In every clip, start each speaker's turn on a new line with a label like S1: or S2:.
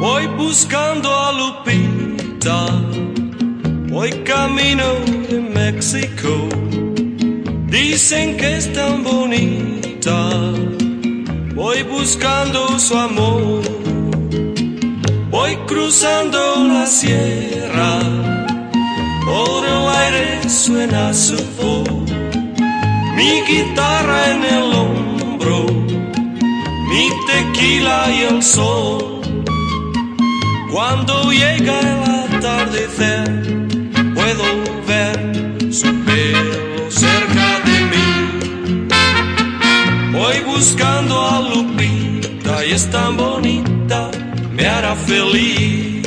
S1: Voy buscando a Lupita, voy camino de México. Dicen que es tan bonita, voy buscando su amor. Voy cruzando la sierra, por el aire suena su voz. Mi guitarra en el hombro, mi tequila y el sol. Cuando llega el atardecer, puedo ver su pelo cerca de mí. Voy buscando a Lupita y es tan bonita, me hará feliz.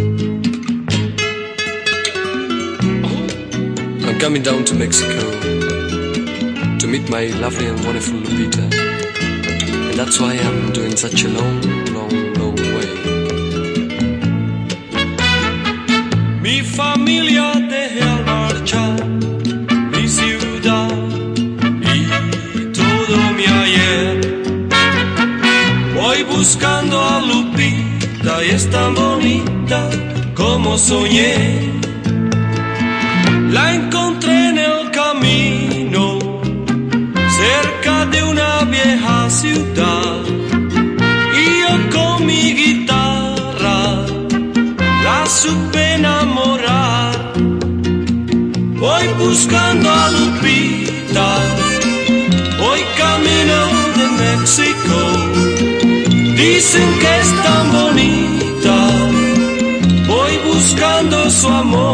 S2: I'm coming down to Mexico to meet my lovely and wonderful Lupita, and that's why I'm doing such a long way.
S1: Mi familia dejé al marchar, mi ciudad y todo mi ayer. Voy buscando a Lupita y es tan bonita como soñé. La encontré en el camino, cerca de una vieja ciudad, y yo con mi guitarra la supe enamorar. Voy buscando a Lupita, voy camino de México. Dicen que es tan bonita, voy buscando su amor.